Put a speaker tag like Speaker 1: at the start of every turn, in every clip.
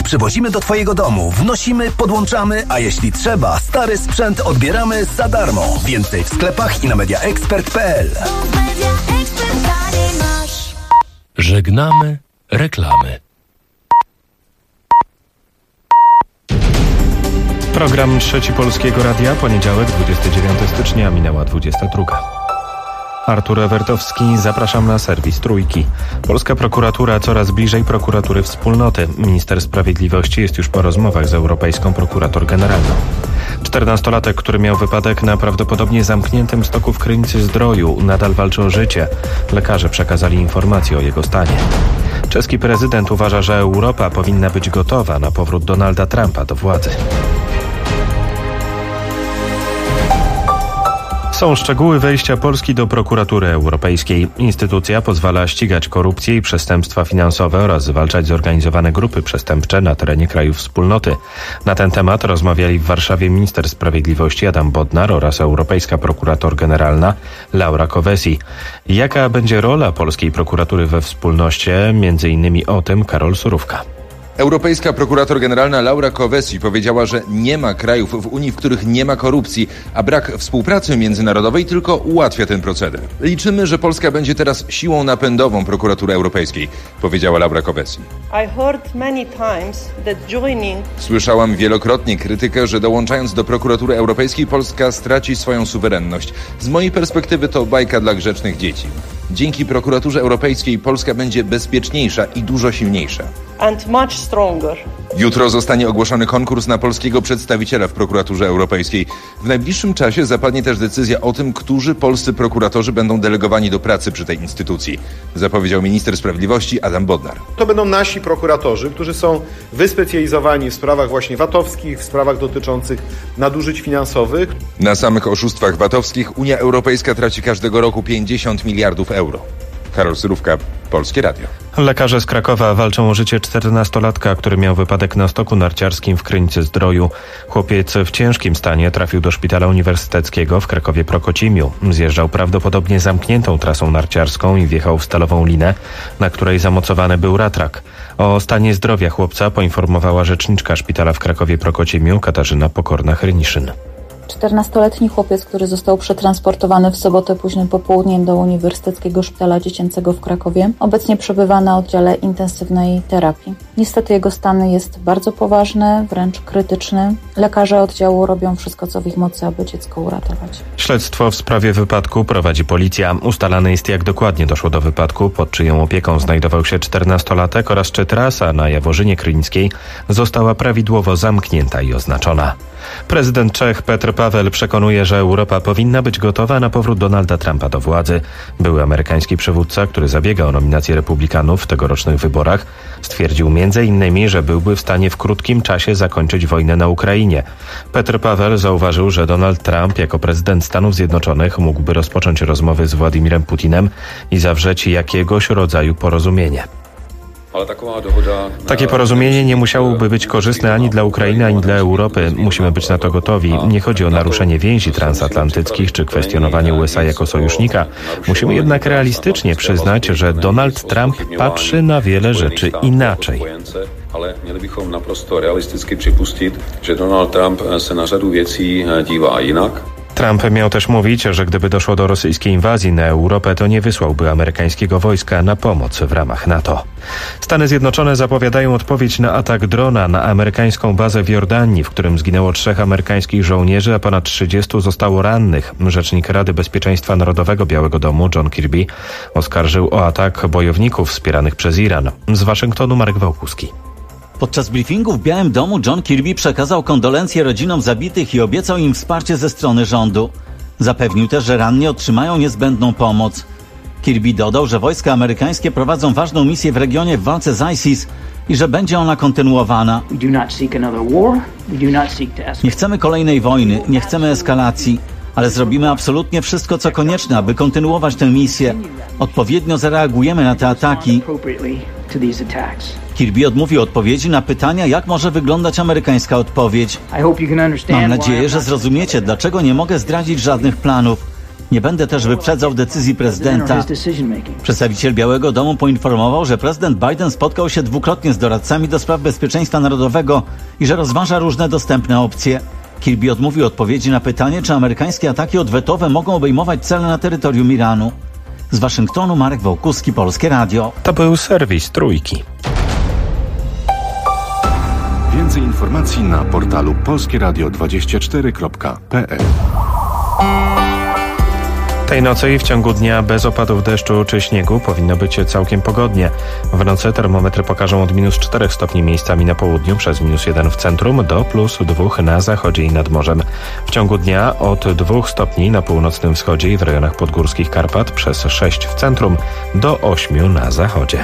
Speaker 1: przywozimy do Twojego domu, wnosimy, podłączamy, a jeśli trzeba, stary sprzęt odbieramy za darmo. Więcej w sklepach i na mediaexpert.pl.
Speaker 2: Żegnamy reklamy. Program Trzeci Polskiego Radia, poniedziałek, 29 stycznia, minęła 22. Artur Ewertowski, zapraszam na serwis Trójki. Polska prokuratura coraz bliżej prokuratury wspólnoty. Minister Sprawiedliwości jest już po rozmowach z Europejską Prokurator Generalną. 14-latek, który miał wypadek na prawdopodobnie zamkniętym stoku w Krynicy-Zdroju, nadal walczy o życie. Lekarze przekazali informacje o jego stanie. Czeski prezydent uważa, że Europa powinna być gotowa na powrót Donalda Trumpa do władzy. Są szczegóły wejścia Polski do prokuratury europejskiej. Instytucja pozwala ścigać korupcję i przestępstwa finansowe oraz zwalczać zorganizowane grupy przestępcze na terenie krajów wspólnoty. Na ten temat rozmawiali w Warszawie minister sprawiedliwości Adam Bodnar oraz Europejska Prokurator Generalna Laura Kövesi. Jaka będzie rola polskiej prokuratury we wspólnocie? Między innymi o tym Karol Surówka.
Speaker 3: Europejska prokurator generalna Laura Kövesi powiedziała, że nie ma krajów w Unii, w których nie ma korupcji, a brak współpracy międzynarodowej tylko ułatwia ten proceder. Liczymy, że Polska będzie teraz siłą napędową prokuratury europejskiej, powiedziała Laura Kövesi. Słyszałam wielokrotnie krytykę, że dołączając do prokuratury europejskiej Polska straci swoją suwerenność. Z mojej perspektywy to bajka dla grzecznych dzieci. Dzięki prokuraturze europejskiej Polska będzie bezpieczniejsza i dużo silniejsza.
Speaker 4: And much stronger.
Speaker 3: Jutro zostanie ogłoszony konkurs na polskiego przedstawiciela w prokuraturze europejskiej. W najbliższym czasie zapadnie też decyzja o tym, którzy polscy prokuratorzy będą delegowani do pracy przy tej instytucji, zapowiedział minister sprawiedliwości Adam Bodnar.
Speaker 5: To będą nasi prokuratorzy, którzy są wyspecjalizowani w sprawach właśnie VAT-owskich, w sprawach dotyczących nadużyć finansowych.
Speaker 3: Na samych oszustwach VAT-owskich Unia Europejska traci każdego roku 50 miliardów euro. Karol Surówka, Polskie Radio.
Speaker 2: Lekarze z Krakowa walczą o życie 14-latka, który miał wypadek na stoku narciarskim w Krynicy-Zdroju. Chłopiec w ciężkim stanie trafił do szpitala uniwersyteckiego w Krakowie-Prokocimiu. Zjeżdżał prawdopodobnie zamkniętą trasą narciarską i wjechał w stalową linę, na której zamocowany był ratrak. O stanie zdrowia chłopca poinformowała rzeczniczka szpitala w Krakowie-Prokocimiu Katarzyna Pokorna-Hryniszyn.
Speaker 6: 14-letni chłopiec, który został przetransportowany w sobotę późnym popołudniem do Uniwersyteckiego Szpitala Dziecięcego w Krakowie, obecnie przebywa na oddziale intensywnej terapii. Niestety jego stan jest bardzo poważny, wręcz krytyczny. Lekarze oddziału robią wszystko, co w ich mocy, aby dziecko uratować.
Speaker 2: Śledztwo w sprawie wypadku prowadzi policja. Ustalane jest, jak dokładnie doszło do wypadku, pod czyją opieką znajdował się 14-latek oraz czy trasa na Jaworzynie Krynickiej została prawidłowo zamknięta i oznaczona. Prezydent Czech Petr Paweł przekonuje, że Europa powinna być gotowa na powrót Donalda Trumpa do władzy. Były amerykański przywódca, który zabiega o nominację republikanów w tegorocznych wyborach, stwierdził m.in., że byłby w stanie w krótkim czasie zakończyć wojnę na Ukrainie. Petr Paweł zauważył, że Donald Trump jako prezydent Stanów Zjednoczonych mógłby rozpocząć rozmowy z Władimirem Putinem i zawrzeć jakiegoś rodzaju porozumienie. Takie porozumienie nie musiałoby być korzystne ani dla Ukrainy, ani dla Europy. Musimy być na to gotowi. Nie chodzi o naruszenie więzi transatlantyckich czy kwestionowanie USA jako sojusznika. Musimy jednak realistycznie przyznać, że Donald Trump patrzy na wiele rzeczy inaczej.
Speaker 7: Ale měli bychom naprosto realisticky připustit, že Donald Trump se na řadu věcí dívá jinak.
Speaker 2: Trump miał też mówić, że gdyby doszło do rosyjskiej inwazji na Europę, to nie wysłałby amerykańskiego wojska na pomoc w ramach NATO. Stany Zjednoczone zapowiadają odpowiedź na atak drona na amerykańską bazę w Jordanii, w którym zginęło 3 amerykańskich żołnierzy, a ponad 30 zostało rannych. Rzecznik Rady Bezpieczeństwa Narodowego Białego Domu John Kirby oskarżył o atak bojowników wspieranych przez Iran. Z Waszyngtonu Marek Wałkuski.
Speaker 8: Podczas briefingu w Białym Domu John Kirby przekazał kondolencje rodzinom zabitych i obiecał im wsparcie ze strony rządu. Zapewnił też, że ranni otrzymają niezbędną pomoc. Kirby dodał, że wojska amerykańskie prowadzą ważną misję w regionie w walce z ISIS i że będzie ona kontynuowana. Nie chcemy kolejnej wojny, nie chcemy eskalacji, ale zrobimy absolutnie wszystko, co konieczne, aby kontynuować tę misję. Odpowiednio zareagujemy na te ataki. Kirby odmówił odpowiedzi na pytania, jak może wyglądać amerykańska odpowiedź. Mam nadzieję, że zrozumiecie, dlaczego nie mogę zdradzić żadnych planów. Nie będę też wyprzedzał decyzji prezydenta. Przedstawiciel Białego Domu poinformował, że prezydent Biden spotkał się dwukrotnie z doradcami do spraw bezpieczeństwa narodowego i że rozważa różne dostępne opcje. Kirby odmówił odpowiedzi na pytanie, czy amerykańskie ataki odwetowe mogą obejmować cele na terytorium Iranu. Z Waszyngtonu Marek Wołkuski, Polskie Radio.
Speaker 2: To był serwis Trójki.
Speaker 9: Więcej informacji na portalu polskieradio24.pl.
Speaker 2: Tej nocy i w ciągu dnia bez opadów deszczu czy śniegu powinno być całkiem pogodnie. W nocy termometry pokażą od -4 stopni miejscami na południu, przez -1 w centrum do +2 na zachodzie i nad morzem. W ciągu dnia od 2 stopni na północnym wschodzie i w rejonach podgórskich Karpat, przez 6 w centrum do 8 na zachodzie.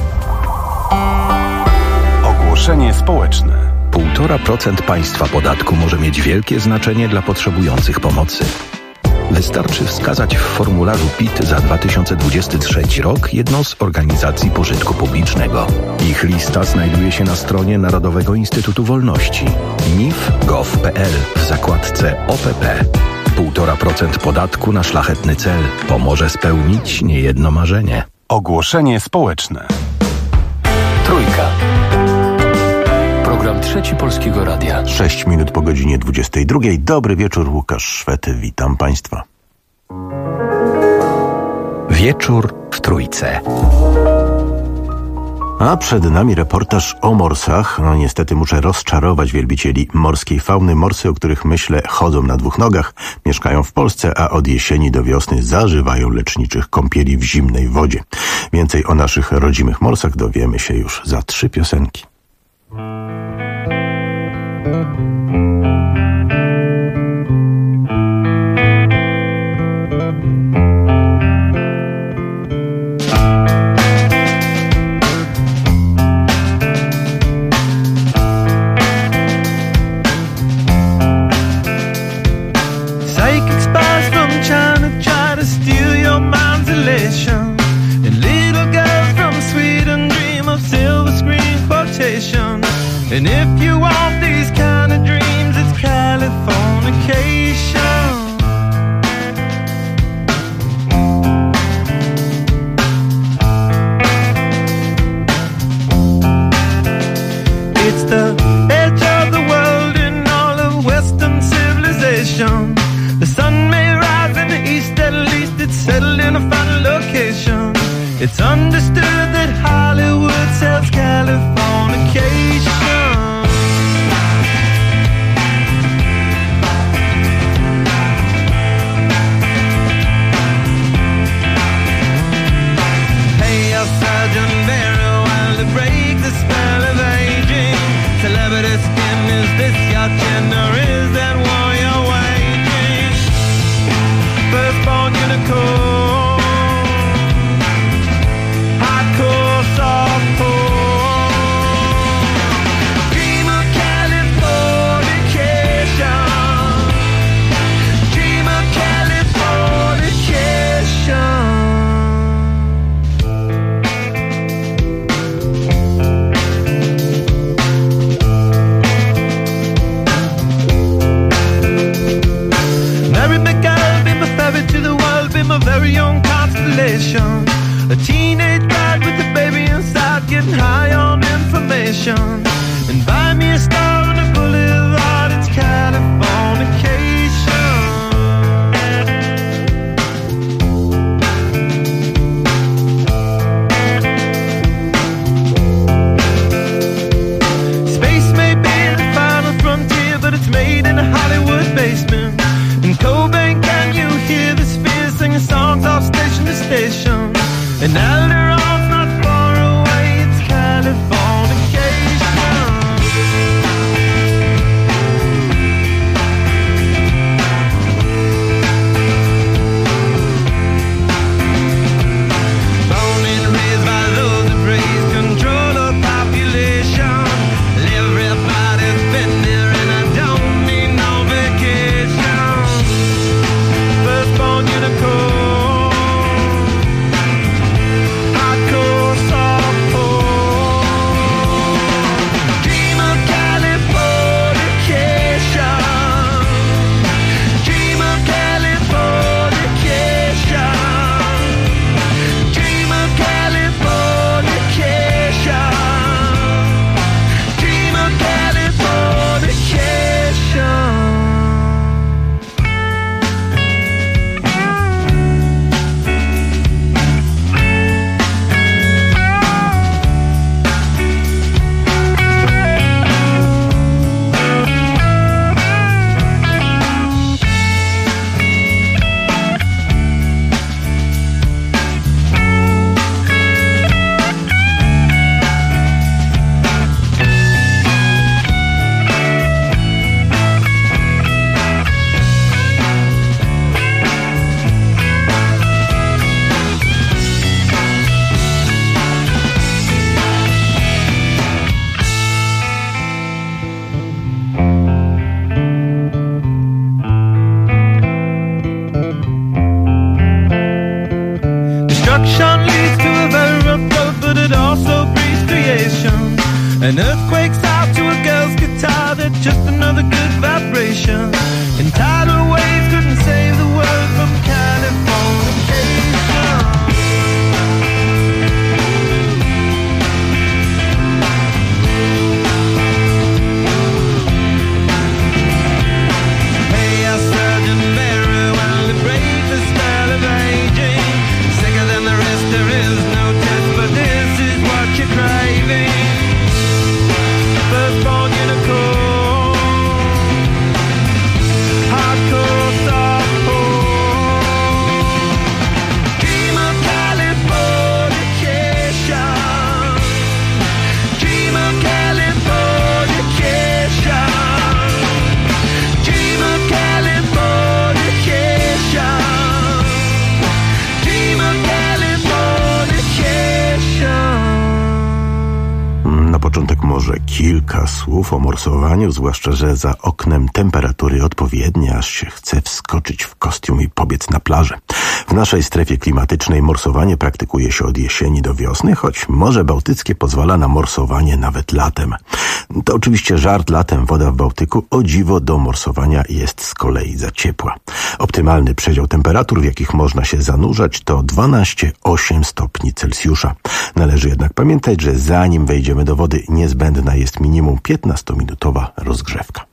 Speaker 9: Ogłoszenie społeczne.
Speaker 1: 1,5% państwa podatku może mieć wielkie znaczenie dla potrzebujących pomocy. Wystarczy wskazać w formularzu PIT za 2023 rok jedną z organizacji pożytku publicznego. Ich lista znajduje się na stronie Narodowego Instytutu Wolności nif.gov.pl w zakładce OPP. 1,5% podatku na szlachetny cel pomoże spełnić niejedno marzenie.
Speaker 9: Ogłoszenie społeczne.
Speaker 10: Trójka. Program Trzeci Polskiego Radia.
Speaker 11: 6 minut po godzinie 22. Dobry wieczór, Łukasz Szwed. Witam Państwa.
Speaker 1: Wieczór w Trójce.
Speaker 11: A przed nami reportaż o morsach. No niestety muszę rozczarować wielbicieli morskiej fauny. Morsy, o których myślę, chodzą na 2 nogach, mieszkają w Polsce, a od jesieni do wiosny zażywają leczniczych kąpieli w zimnej wodzie. Więcej o naszych rodzimych morsach dowiemy się już za 3 piosenki.
Speaker 12: And if you want these kind of dreams, it's Californication. It's the edge of the world in all of Western civilization. The sun may rise in the east, at least it's settled in a final location. It's understood that Hollywood sells Californication. High girl's guitar, they're just another good vibration. And tidal waves couldn't save the world from Californication. Hey, I Sergeant Barry, while the break the spell of aging. Sicker than the rest, there is no test, but this is what you're craving. Firstborn unicorn, hardcore softcore. Dream of Californication. Dream of Californication. Dream of Californication. Dream of Californication.
Speaker 11: Na początek może kilka słów o morsowaniu, zwłaszcza że za oknem temperatury odpowiednie, aż się chce wskoczyć w kostium i pobiec na plażę. W naszej strefie klimatycznej morsowanie praktykuje się od jesieni do wiosny, choć Morze Bałtyckie pozwala na morsowanie nawet latem. To oczywiście żart, latem woda w Bałtyku o dziwo do morsowania jest z kolei za ciepła. Optymalny przedział temperatur, w jakich można się zanurzać, to 12,8 stopni Celsjusza. Należy jednak pamiętać, że zanim wejdziemy do wody, niezbędna jest minimum 15-minutowa rozgrzewka.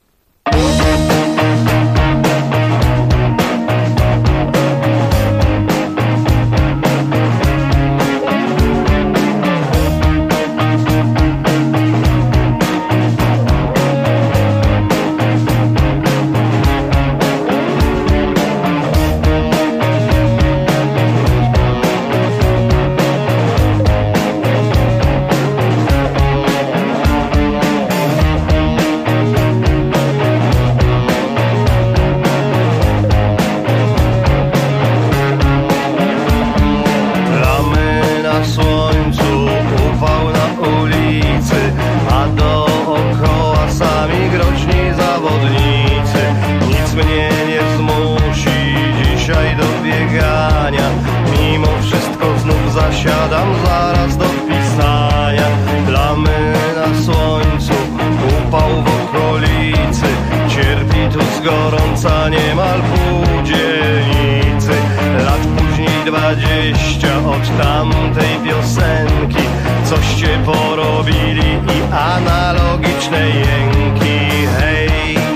Speaker 13: Zasiadam zaraz do pisania. Plamy na słońcu, upał w okolicy. Cierpi tu z gorąca niemal pół dzielnicy. Lat później 20 od tamtej piosenki. Coście porobili i analogiczne jęki. Hej!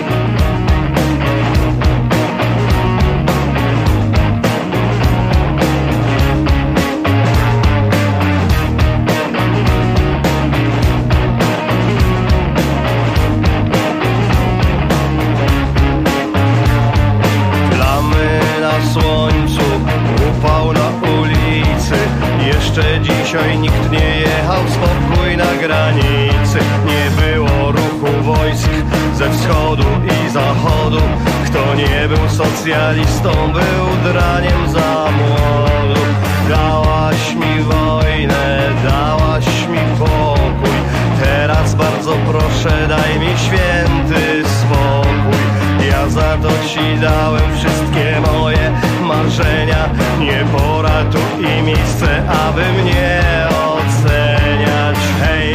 Speaker 13: Jeszcze dzisiaj nikt nie jechał w spokój na granicy. Nie było ruchu wojsk ze wschodu i zachodu. Kto nie był socjalistą, był draniem za młodu. Dałaś mi wojnę, dałaś mi pokój. Teraz bardzo proszę, daj mi święty spokój. Ja za to ci dałem wszystkie moje marzenia. Nie pora tu i miejsce, aby mnie oceniać. Hej,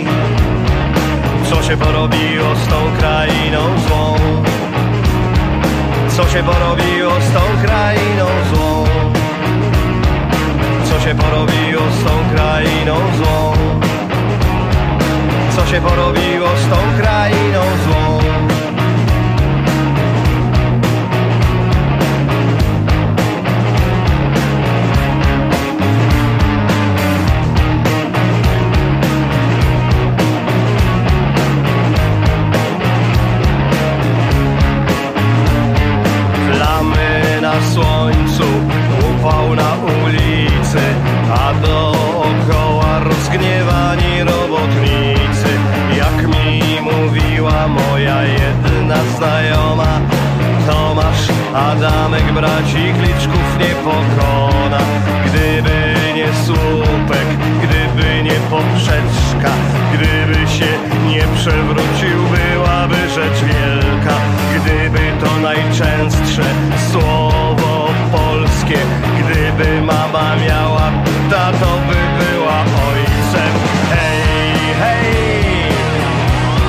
Speaker 13: co się porobiło z tą krainą złą? Co się porobiło z tą krainą złą? Co się porobiło z tą krainą złą? Co się porobiło z tą krainą złą? Słońcu, upał na ulicy, a dookoła rozgniewani robotnicy. Jak mi mówiła moja jedna znajoma, Tomasz Adamek braci Kliczków nie pokona. Gdyby nie słupek, gdyby nie poprzeczka, gdyby się nie przewrócił, byłaby rzecz wielka. Gdyby to najczęstsze słowo polskie, gdyby mama miała, tato by była ojcem. Hej, hej,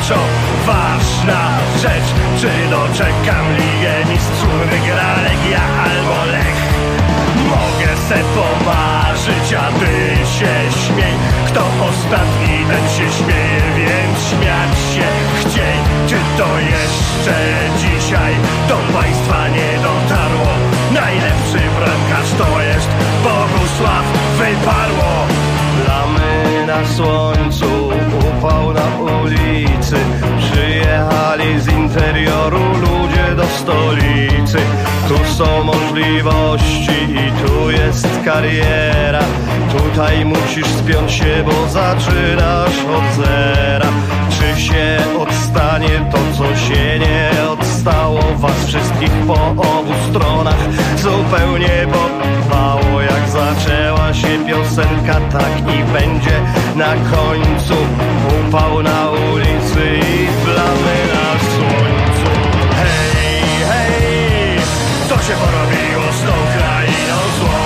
Speaker 13: zasadniczo ważna rzecz. Czy doczekam Ligę Mistrzów, wygra Legia albo Lech? Mogę se pomarzyć, a ty się śmiej. Kto ostatni, ten się śmieje, więc śmiać się chciej. Czy to jeszcze dzisiaj do państwa nie dotarło? Najlepszy bramkarz to jest Bogusław Wyparło. Plamy na słońcu, upał na ulicy. Przyjechali z interioru ludzie do stolicy. Tu są możliwości i tu jest kariera. Tutaj musisz spiąć się, bo zaczynasz od zera. Czy się odstanie to, co się nie odstało? Was wszystkich po obu stronach zupełnie podwało. Jak zaczęła się piosenka, tak i będzie na końcu. Upał na ulicy i plamy na słońcu. Hej, hej, co się porobiło z tą krainą złą?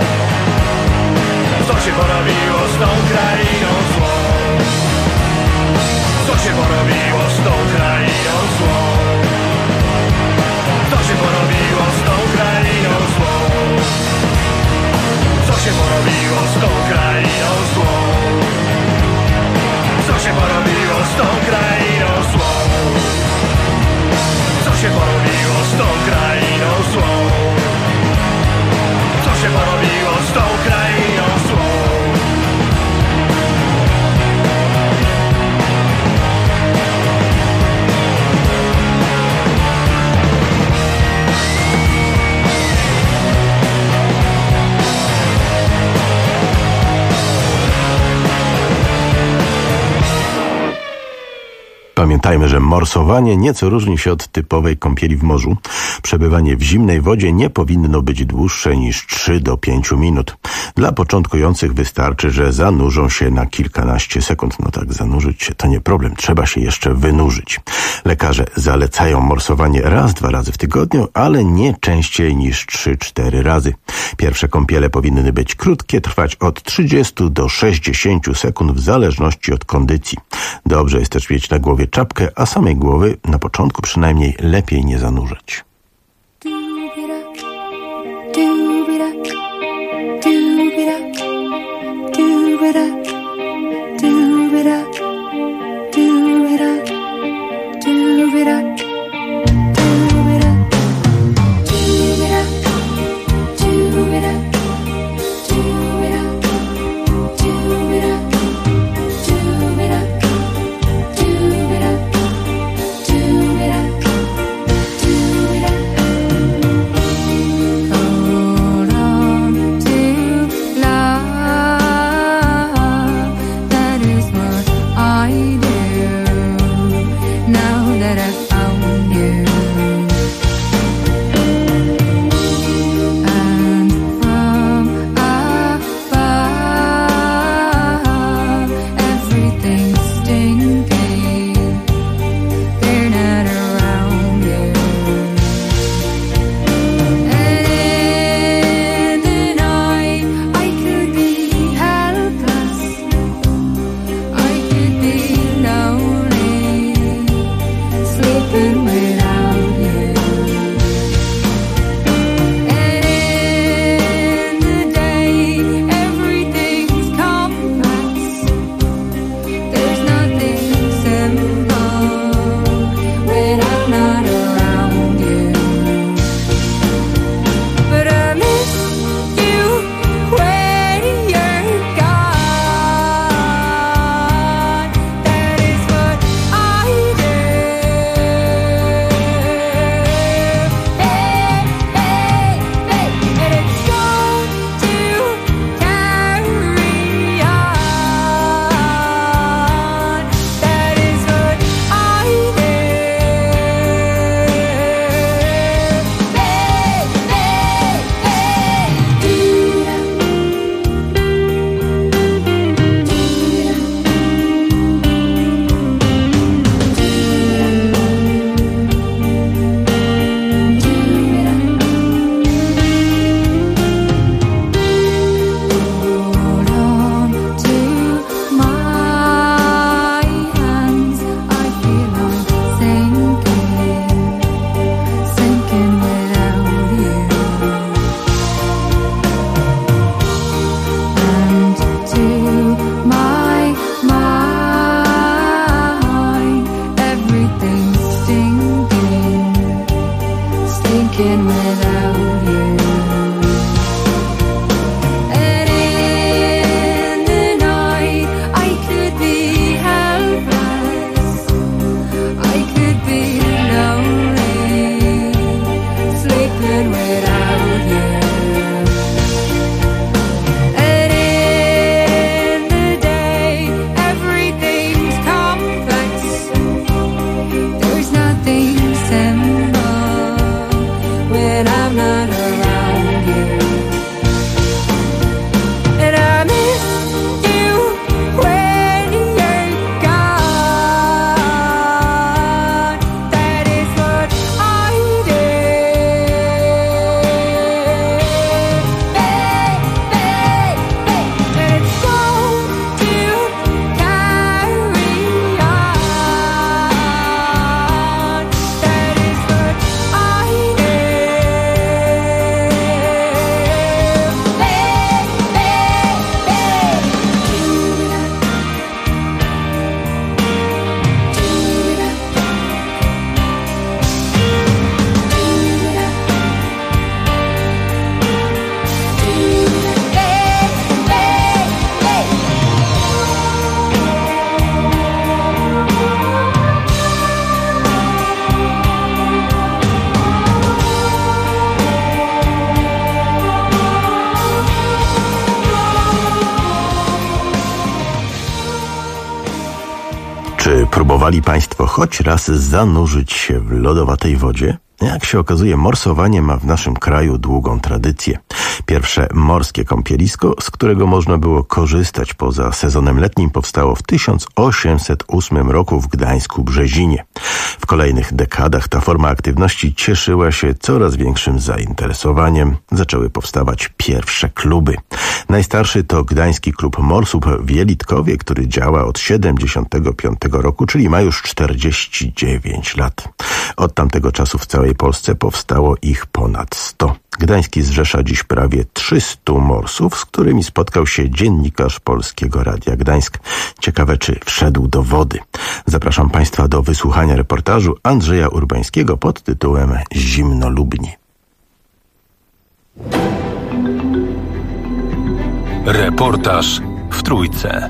Speaker 13: Co się porobiło z tą krainą złą? Co się porobiło z tą krainą złą? Co się porobiło z tą krainą złą? Co się porobiło z tą krainą złą? Co się porobiło z tą krainą złą? Co się porobiło z tą krainą złą? Co się porobiło z tą krainą złą?
Speaker 11: Pamiętajmy, że morsowanie nieco różni się od typowej kąpieli w morzu. Przebywanie w zimnej wodzie nie powinno być dłuższe niż 3 do 5 minut. Dla początkujących wystarczy, że zanurzą się na kilkanaście sekund. No tak, zanurzyć się to nie problem, trzeba się jeszcze wynurzyć. Lekarze zalecają morsowanie raz, 2 razy w tygodniu, ale nie częściej niż 3-4 razy. Pierwsze kąpiele powinny być krótkie, trwać od 30 do 60 sekund w zależności od kondycji. Dobrze jest też mieć na głowie czapkę, a samej głowy na początku przynajmniej lepiej nie zanurzać.
Speaker 14: Sleep
Speaker 11: Próbowali Państwo choć raz zanurzyć się w lodowatej wodzie? Jak się okazuje, morsowanie ma w naszym kraju długą tradycję. Pierwsze morskie kąpielisko, z którego można było korzystać poza sezonem letnim, powstało w 1808 roku w Gdańsku-Brzezinie. W kolejnych dekadach ta forma aktywności cieszyła się coraz większym zainteresowaniem. Zaczęły powstawać pierwsze kluby. Najstarszy to Gdański Klub Morsów w Jelitkowie, który działa od 1975 roku, czyli ma już 49 lat. Od tamtego czasu w całej Polsce powstało ich ponad 100. Gdański zrzesza dziś prawie 300 morsów, z którymi spotkał się dziennikarz Polskiego Radia Gdańsk. Ciekawe, czy wszedł do wody. Zapraszam Państwa do wysłuchania reportażu Andrzeja Urbańskiego pod tytułem Zimno Lubni.
Speaker 9: Reportaż w Trójce.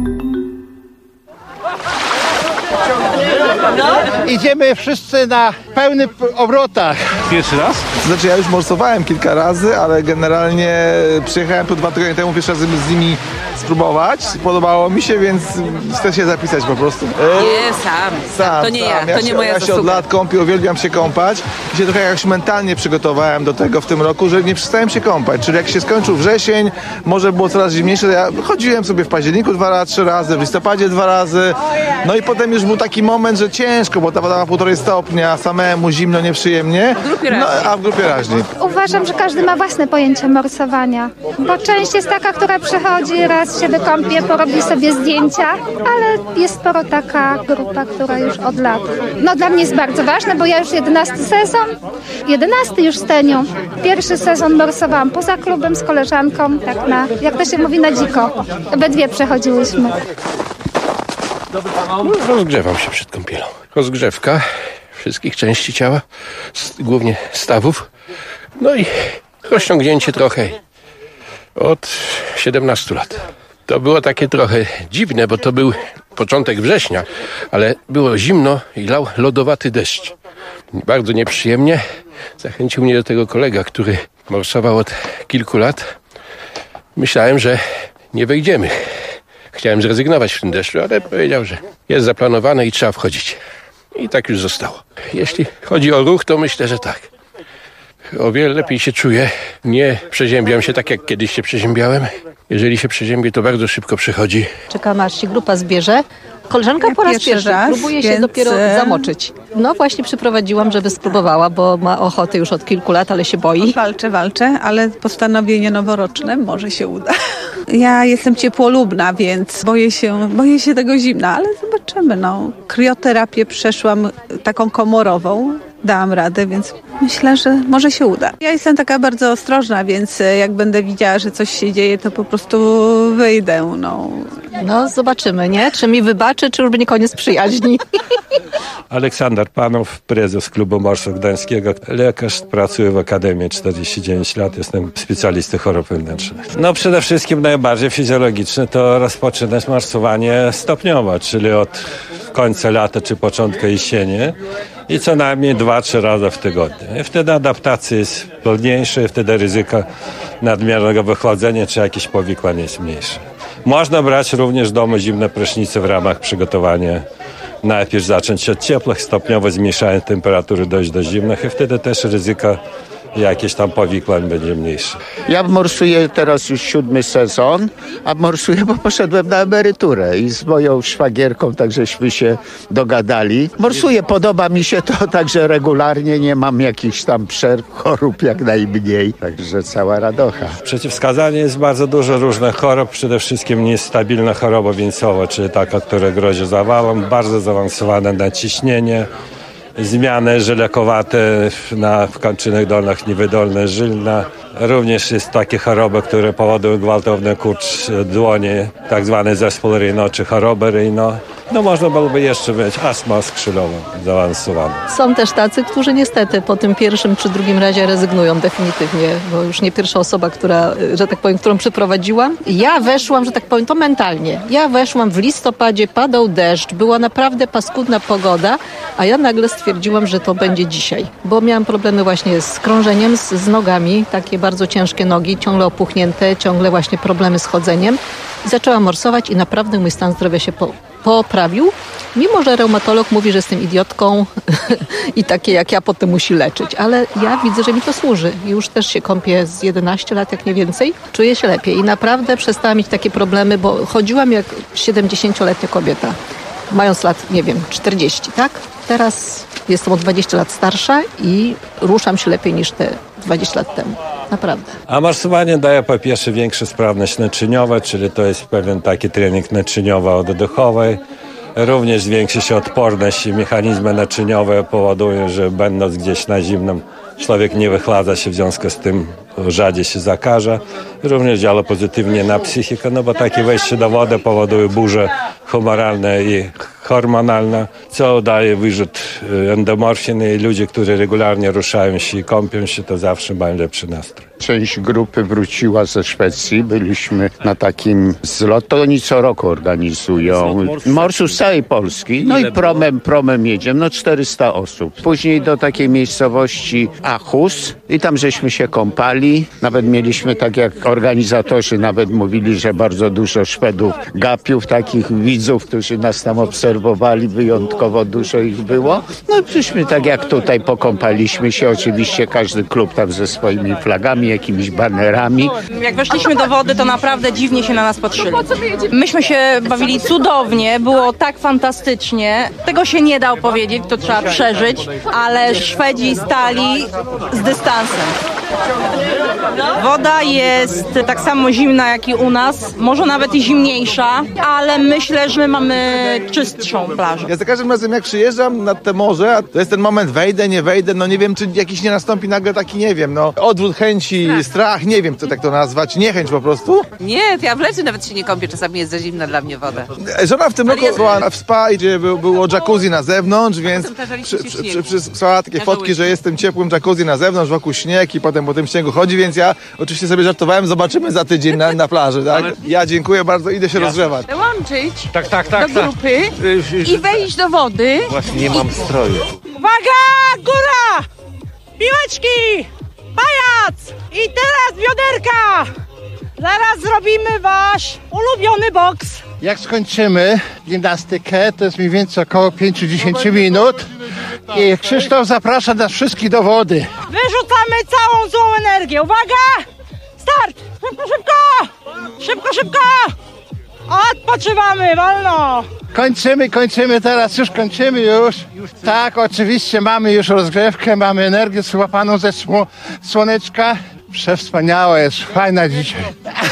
Speaker 14: Idziemy wszyscy na pełnych obrotach.
Speaker 15: Pierwszy raz? Znaczy ja już morsowałem kilka razy, ale generalnie przyjechałem tu 2 tygodnie temu pierwszy raz z nimi spróbować. Podobało mi się, więc chcę się zapisać po prostu.
Speaker 16: Nie, sam. To nie ja, to nie moja zasługa.
Speaker 15: Ja się od lat kąpię, uwielbiam się kąpać. I się trochę jakoś mentalnie przygotowałem do tego w tym roku, że nie przestałem się kąpać. Czyli jak się skończył wrzesień, może było coraz zimniejsze, to ja chodziłem sobie w październiku 2-3 razy, w listopadzie 2 razy. No i potem już był taki moment, że ciężko, bo ta woda ma 1,5 stopnia, samemu zimno, nieprzyjemnie. A w grupie raźniej.
Speaker 17: Uważam, że każdy ma własne pojęcie morsowania, bo część jest taka, która przychodzi, raz się wykąpie, porobi sobie zdjęcia, ale jest sporo taka grupa, która już od lat. No dla mnie jest bardzo ważne, bo ja już 11 sezon, 11 już z Tenią. Pierwszy sezon morsowałam poza klubem z koleżanką, tak na, jak to się mówi, na dziko. Obydwie przechodziłyśmy.
Speaker 18: Rozgrzewam się przed kąpielą. Rozgrzewka wszystkich części ciała, głównie stawów. No i rozciągnięcie trochę od 17 lat. To było takie trochę dziwne, bo to był początek września, ale było zimno i lał lodowaty deszcz. Bardzo nieprzyjemnie. Zachęcił mnie do tego kolega, który morsował od kilku lat. Myślałem, że nie wejdziemy. Chciałem zrezygnować w tym deszczu, ale powiedział, że jest zaplanowane i trzeba wchodzić. I tak już zostało. Jeśli chodzi o ruch, to myślę, że tak. O wiele lepiej się czuję. Nie przeziębiam się tak, jak kiedyś się przeziębiałem. Jeżeli się przeziębię, to bardzo szybko przychodzi.
Speaker 19: Czekamy, aż się grupa zbierze. Koleżanka po raz pierwszy próbuje się dopiero zamoczyć. No właśnie przyprowadziłam, żeby spróbowała, bo ma ochotę już od kilku lat, ale się boi.
Speaker 20: Walczę, ale postanowienie noworoczne może się uda. Ja jestem ciepłolubna, więc boję się tego zimna, ale zobaczymy. No. Krioterapię przeszłam taką komorową. Dałam radę, więc myślę, że może się uda. Ja jestem taka bardzo ostrożna, więc jak będę widziała, że coś się dzieje, to po prostu wyjdę.
Speaker 19: No zobaczymy, nie? Czy mi wybaczy, czy już będzie koniec przyjaźni.
Speaker 21: Aleksander Panow, prezes Klubu Morsów Gdańskiego. Lekarz, pracuję w Akademii 49 lat, jestem specjalistą chorób wewnętrznych. No przede wszystkim najbardziej fizjologiczne to rozpoczynać morsowanie stopniowo, czyli od końca lata czy początku jesieni. I co najmniej 2-3 razy w tygodniu. I wtedy adaptacja jest pełniejsza i wtedy ryzyko nadmiernego wychłodzenia czy jakieś powikłań jest mniejsze. Można brać również w domu zimne prysznice w ramach przygotowania. Najpierw zacząć od ciepłych, stopniowo zmniejszając temperatury dojść do zimnych i wtedy też ryzyko jakieś tam powikłań będzie mniejsze.
Speaker 14: Ja morsuję teraz już 7. sezon, a morsuję, bo poszedłem na emeryturę i z moją szwagierką tak żeśmy się dogadali. Morsuję, podoba mi się to, także regularnie nie mam jakichś tam przerw, chorób jak najmniej, także cała radocha.
Speaker 21: Przeciwwskazań jest bardzo dużo różnych chorób, przede wszystkim niestabilna choroba wieńcowa, czyli taka, która grozi zawałem, bardzo zaawansowane nadciśnienie, zmiany żylekowate w kończynach dolnych, niewydolne żylna. Również jest takie choroby, które powodują gwałtowny kurcz dłoni, tak zwany zespół Raynaud czy chorobę Raynaud. No można byłoby jeszcze mieć astmę skrzydłową zaawansowaną.
Speaker 19: Są też tacy, którzy niestety po tym pierwszym czy drugim razie rezygnują definitywnie, bo już nie pierwsza osoba, którą przyprowadziłam. Ja weszłam, że tak powiem, to mentalnie. Ja weszłam w listopadzie, padał deszcz, była naprawdę paskudna pogoda, a ja nagle stwierdziłam, że to będzie dzisiaj, bo miałam problemy właśnie z krążeniem, z nogami, takie bardzo ciężkie nogi, ciągle opuchnięte, ciągle właśnie problemy z chodzeniem. I zaczęłam morsować i naprawdę mój stan zdrowia się poprawił. Mimo że reumatolog mówi, że jestem idiotką i takie jak ja potem musi leczyć. Ale ja widzę, że mi to służy. Już też się kąpię z 11 lat, jak nie więcej. Czuję się lepiej i naprawdę przestałam mieć takie problemy, bo chodziłam jak 70-letnia kobieta. Mając lat, nie wiem, 40, tak? Teraz jestem o 20 lat starsza i ruszam się lepiej niż te 20 lat temu. Naprawdę.
Speaker 21: A morsowanie daje po pierwsze większą sprawność naczyniowa, czyli to jest pewien taki trening naczyniowo-oddechowy. Również zwiększy się odporność i mechanizmy naczyniowe powodują, że będąc gdzieś na zimnym człowiek nie wychladza się, w związku z tym rzadziej się zakaża. Również działa pozytywnie na psychikę, no bo takie wejście do wody powoduje burze humoralne i hormonalne, co daje wyrzut endomorfiny i ludzie, którzy regularnie ruszają się i kąpią się, to zawsze mają lepszy nastrój.
Speaker 14: Część grupy wróciła ze Szwecji, byliśmy na takim zlocie, to oni co roku organizują. Morsu z całej Polski, no i promem jedziemy, no 400 osób. Później do takiej miejscowości Aarhus i tam żeśmy się kąpali. Nawet mieliśmy, tak jak organizatorzy nawet mówili, że bardzo dużo Szwedów, gapiów, takich widzów, którzy nas tam obserwowali, wyjątkowo dużo ich było. No i przyszliśmy tak jak tutaj, pokąpaliśmy się, oczywiście każdy klub tam ze swoimi flagami, jakimiś banerami.
Speaker 4: Jak weszliśmy do wody, to naprawdę dziwnie się na nas patrzyli. Myśmy się bawili cudownie, było tak fantastycznie. Tego się nie da opowiedzieć, to trzeba przeżyć, ale Szwedzi stali z dystansem. Woda jest tak samo zimna jak i u nas, może nawet i zimniejsza, ale myślę, że my mamy czystszą plażę.
Speaker 15: Ja za każdym razem jak przyjeżdżam nad te morze, to jest ten moment, wejdę, nie wejdę, no nie wiem, czy jakiś nie nastąpi nagle taki, nie wiem, no odwrót chęci, strach, nie wiem, co tak to nazwać, niechęć po prostu.
Speaker 16: Nie, ja w lesie nawet się nie kąpię, czasami jest za zimna dla mnie woda.
Speaker 15: Żona w tym roku była w spa, gdzie było jacuzzi na zewnątrz, więc przysłała takie fotki, że jestem ciepłym jacuzzi na zewnątrz, wokół śnieg i potem po tym śniegu chodzi, więc ja oczywiście sobie żartowałem, zobaczymy za tydzień na plaży, tak? Ja dziękuję bardzo, idę się rozgrzewać.
Speaker 4: Dołączyć
Speaker 15: tak,
Speaker 4: do grupy i wejść do wody.
Speaker 15: Właśnie nie mam stroju.
Speaker 4: Uwaga, góra! Piłeczki! Pajac! I teraz bioderka! Zaraz zrobimy wasz ulubiony boks.
Speaker 22: Jak skończymy gimnastykę, to jest mniej więcej około 5-10 minut i Krzysztof zaprasza nas wszystkich do wody.
Speaker 4: Wyrzucamy całą złą energię. Uwaga! Start! Szybko, szybko! Szybko, szybko! Odpoczywamy, wolno!
Speaker 22: Kończymy teraz, już kończymy już. Tak, oczywiście mamy już rozgrzewkę, mamy energię złapaną ze słoneczka. Przewspaniała jest, fajna dzisiaj.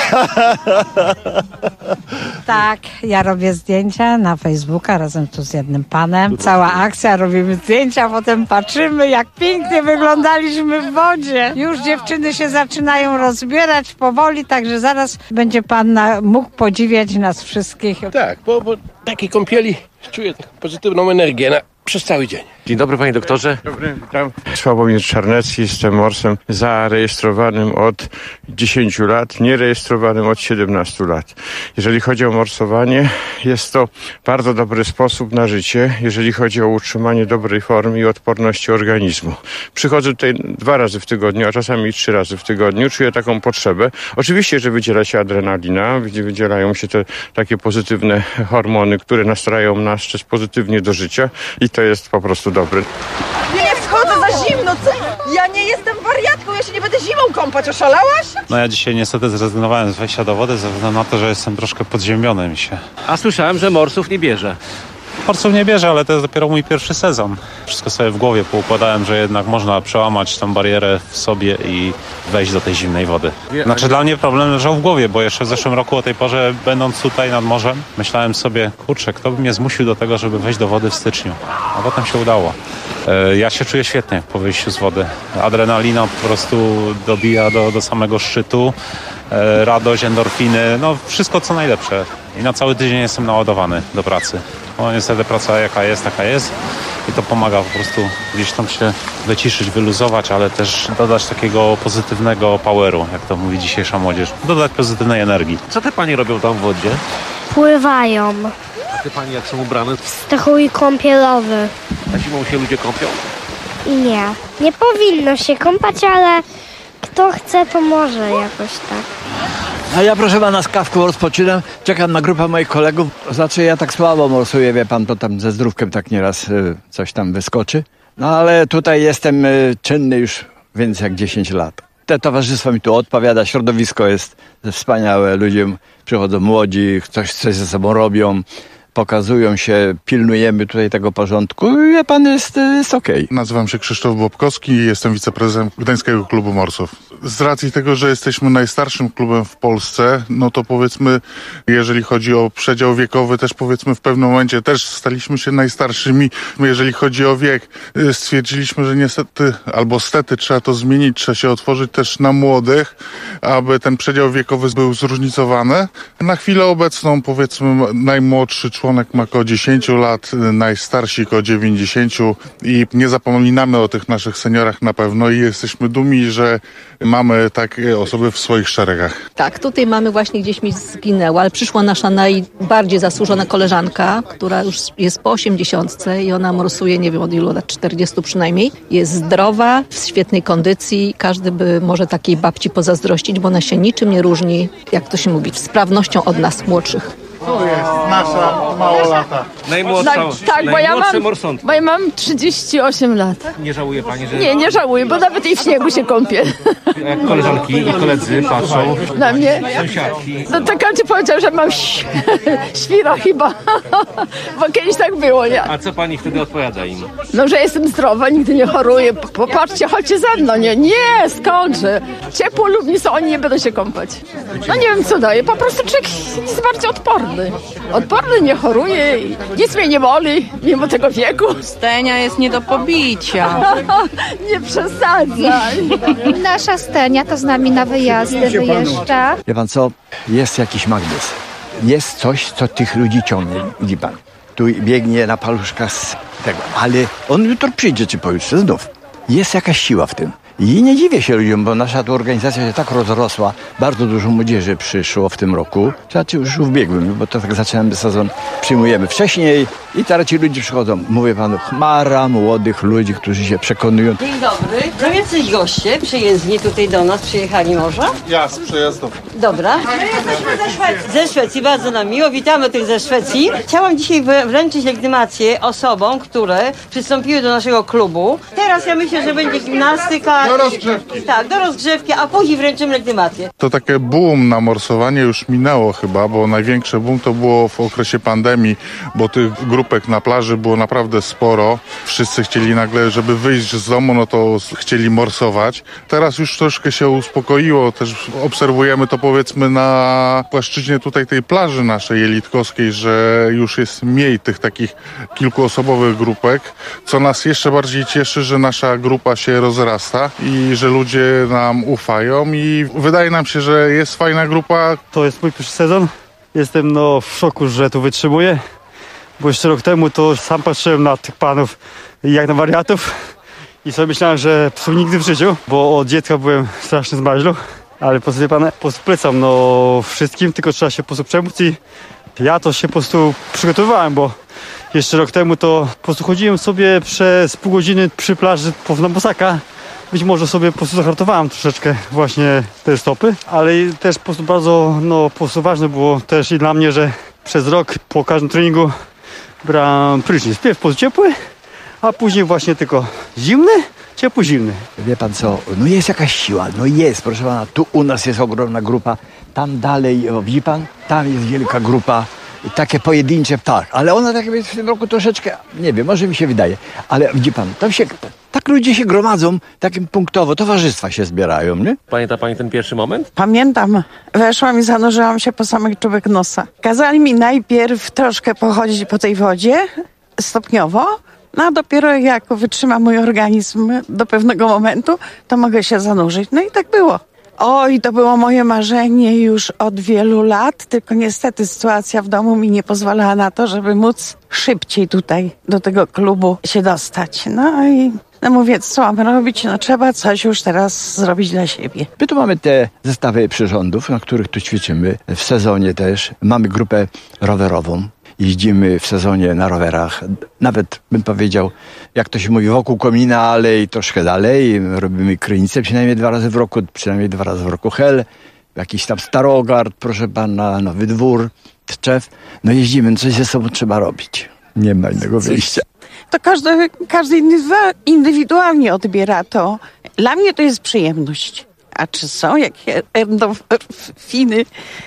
Speaker 23: Tak, ja robię zdjęcia na Facebooka razem tu z jednym panem. Cała akcja, robimy zdjęcia, potem patrzymy, jak pięknie wyglądaliśmy w wodzie. Już dziewczyny się zaczynają rozbierać powoli, także zaraz będzie pan mógł podziwiać nas wszystkich.
Speaker 18: Tak, bo takiej kąpieli czuję taką pozytywną energię przez cały dzień.
Speaker 24: Dzień dobry, panie doktorze.
Speaker 21: Dobry, witam. Sławomir Czarnecki, jestem morsem zarejestrowanym od 10 lat, nierejestrowanym od 17 lat. Jeżeli chodzi o morsowanie, jest to bardzo dobry sposób na życie, jeżeli chodzi o utrzymanie dobrej formy i odporności organizmu. Przychodzę tutaj 2 razy w tygodniu, a czasami 3 razy w tygodniu. Czuję taką potrzebę. Oczywiście, że wydziela się adrenalina, wydzielają się te takie pozytywne hormony, które nastrajają nas pozytywnie do życia i to jest po prostu dobre.
Speaker 4: Nie wchodzę za zimno, co? Ja nie jestem wariatką, ja się nie będę zimą kąpać, oszalałaś?
Speaker 25: No ja dzisiaj niestety zrezygnowałem z wejścia do wody ze względu na to, że jestem troszkę podziemiony mi się.
Speaker 24: A słyszałem, że morsów nie bierze.
Speaker 25: Morsów nie bierze, ale to jest dopiero mój pierwszy sezon. Wszystko sobie w głowie poukładałem, że jednak można przełamać tę barierę w sobie i wejść do tej zimnej wody. Znaczy dla mnie problem leżał w głowie, bo jeszcze w zeszłym roku o tej porze, będąc tutaj nad morzem, myślałem sobie, kurczę, kto by mnie zmusił do tego, żeby wejść do wody w styczniu. A potem się udało. Ja się czuję świetnie po wyjściu z wody. Adrenalina po prostu dobija do samego szczytu. Radość, endorfiny, no wszystko co najlepsze. I na cały tydzień jestem naładowany do pracy. No niestety praca jaka jest, taka jest. I to pomaga po prostu gdzieś tam się wyciszyć, wyluzować, ale też dodać takiego pozytywnego poweru, jak to mówi dzisiejsza młodzież. Dodać pozytywnej energii.
Speaker 24: Co te panie robią tam w wodzie?
Speaker 26: Pływają.
Speaker 24: A te panie jak są ubrane?
Speaker 26: Strój kąpielowy.
Speaker 24: A zimą się ludzie kąpią?
Speaker 26: Nie powinno się kąpać, ale kto chce, to może jakoś tak.
Speaker 2: A ja proszę pana z kawką rozpoczynam, czekam na grupę moich kolegów. Znaczy ja tak słabo morsuję, wie pan, to tam ze zdrówkiem tak nieraz coś tam wyskoczy. No ale tutaj jestem czynny już więcej jak 10 lat. Te towarzystwo mi tu odpowiada, środowisko jest wspaniałe, ludzie przychodzą młodzi, coś ze sobą robią, pokazują się, pilnujemy tutaj tego porządku i wie pan, jest okej.
Speaker 3: Nazywam się Krzysztof Bobkowski i jestem wiceprezesem Gdańskiego Klubu Morsów. Z racji tego, że jesteśmy najstarszym klubem w Polsce, no to powiedzmy, jeżeli chodzi o przedział wiekowy, też powiedzmy w pewnym momencie też staliśmy się najstarszymi. Jeżeli chodzi o wiek, stwierdziliśmy, że niestety albo stety trzeba to zmienić, trzeba się otworzyć też na młodych, aby ten przedział wiekowy był zróżnicowany. Na chwilę obecną powiedzmy najmłodszy członek ma około 10 lat, najstarsi około 90 i nie zapominamy o tych naszych seniorach na pewno i jesteśmy dumni, że mamy takie osoby w swoich szeregach.
Speaker 19: Tak, tutaj mamy właśnie, gdzieś mi zginęła, ale przyszła nasza najbardziej zasłużona koleżanka, która już jest po 80 i ona morsuje, nie wiem od ilu lat, 40 przynajmniej. Jest zdrowa, w świetnej kondycji. Każdy by może takiej babci pozazdrościć, bo ona się niczym nie różni, jak to się mówi, sprawnością od nas młodszych.
Speaker 3: To jest nasza małolata.
Speaker 24: Najmłodsza,
Speaker 5: tak, bo ja mam 38 lat.
Speaker 24: Nie żałuje pani, że...
Speaker 5: Nie żałuję, bo nawet i w śniegu się kąpię.
Speaker 24: Jak koleżanki i koledzy patrzą
Speaker 5: na mnie.
Speaker 24: Sąsiadki.
Speaker 5: No to każdy powiedział, że mam świra chyba, bo kiedyś tak było, nie?
Speaker 24: A co pani wtedy odpowiada im?
Speaker 5: No, że jestem zdrowa, nigdy nie choruję. Popatrzcie, chodźcie ze mną, nie? Nie, skądże? Ciepło lub nie są, oni nie będą się kąpać. No nie wiem, co daje, po prostu człowiek jest bardziej odporny. Odporny, nie choruje, nic mnie nie boli, mimo tego wieku.
Speaker 4: Stenia jest nie do pobicia.
Speaker 5: Nie przesadzaj.
Speaker 17: Nasza Stenia to z nami na wyjazdy wyjeżdża.
Speaker 2: Wie pan co, jest jakiś magnes. Jest coś, co tych ludzi ciągnie, widzi pan. Tu biegnie na paluszkach z tego, ale on jutro przyjdzie czy pojutrze znów. Jest jakaś siła w tym. I nie dziwię się ludziom, bo nasza tu organizacja się tak rozrosła. Bardzo dużo młodzieży przyszło w tym roku. Znaczy już w ubiegłym, bo to tak zaczynamy sezon. Przyjmujemy wcześniej i teraz ci ludzie przychodzą. Mówię panu, chmara młodych ludzi, którzy się przekonują.
Speaker 6: Dzień dobry. To jacyś goście przyjezdni tutaj do nas przyjechali może?
Speaker 3: Ja z przejazdów.
Speaker 6: Dobra. Ze Szwecji, bardzo nam miło. Witamy tych ze Szwecji. Chciałam dzisiaj wręczyć legitymację osobom, które przystąpiły do naszego klubu. Teraz ja myślę, że będzie gimnastyka.
Speaker 3: Do rozgrzewki.
Speaker 6: Tak, do rozgrzewki, a później wręczymy legitymację.
Speaker 3: To takie boom na morsowanie już minęło chyba, bo największe boom to było w okresie pandemii, bo tych grupek na plaży było naprawdę sporo. Wszyscy chcieli nagle, żeby wyjść z domu, no to chcieli morsować. Teraz już troszkę się uspokoiło, też obserwujemy to powiedzmy na płaszczyźnie tutaj tej plaży naszej jelitkowskiej, że już jest mniej tych takich kilkuosobowych grupek, co nas jeszcze bardziej cieszy, że nasza grupa się rozrasta i że ludzie nam ufają i wydaje nam się, że jest fajna grupa.
Speaker 7: To jest mój pierwszy sezon. Jestem w szoku, że tu wytrzymuję, bo jeszcze rok temu to sam patrzyłem na tych panów jak na wariatów i sobie myślałem, że są nigdy w życiu, bo od dziecka byłem straszny zmaźlu, ale po prostu polecam wszystkim, tylko trzeba się po prostu przemóc i ja to się po prostu przygotowywałem, bo jeszcze rok temu to po prostu chodziłem sobie przez pół godziny przy plaży na bosaka. Być może sobie po prostu zahartowałem troszeczkę właśnie te stopy, ale też po prostu bardzo po prostu ważne było też i dla mnie, że przez rok po każdym treningu brałem prysznic. Pierw po prostu ciepły, a później właśnie tylko zimny, ciepły, zimny.
Speaker 2: Wie pan co, jest jakaś siła, jest, proszę pana, tu u nas jest ogromna grupa, tam dalej, widzi pan, tam jest wielka grupa. Takie pojedyncze, tak, ale ona tak jest w tym roku troszeczkę, nie wiem, może mi się wydaje, ale widzi pan, tam się, tak ludzie się gromadzą, takim punktowo, towarzystwa się zbierają, nie?
Speaker 24: Pamięta pani ten pierwszy moment?
Speaker 8: Pamiętam, weszłam i zanurzyłam się po samych czubek nosa. Kazali mi najpierw troszkę pochodzić po tej wodzie, stopniowo, a dopiero jak wytrzyma mój organizm do pewnego momentu, to mogę się zanurzyć. No i tak było. Oj, to było moje marzenie już od wielu lat, tylko niestety sytuacja w domu mi nie pozwalała na to, żeby móc szybciej tutaj do tego klubu się dostać. No i mówię, co mam robić? Trzeba coś już teraz zrobić dla siebie.
Speaker 2: My tu mamy te zestawy przyrządów, na których tu ćwiczymy. W sezonie też mamy grupę rowerową. Jeździmy w sezonie na rowerach, nawet bym powiedział, jak to się mówi, wokół komina, ale i troszkę dalej. Robimy krynicę przynajmniej 2 razy w roku, przynajmniej 2 razy w roku hel. jakiś tam Starogard, proszę pana, Nowy Dwór, Tczew. No jeździmy, coś ze sobą trzeba robić. Nie ma innego wyjścia.
Speaker 8: To każdy indywidualnie odbiera to. Dla mnie to jest przyjemność. A czy są jakieś endorfiny,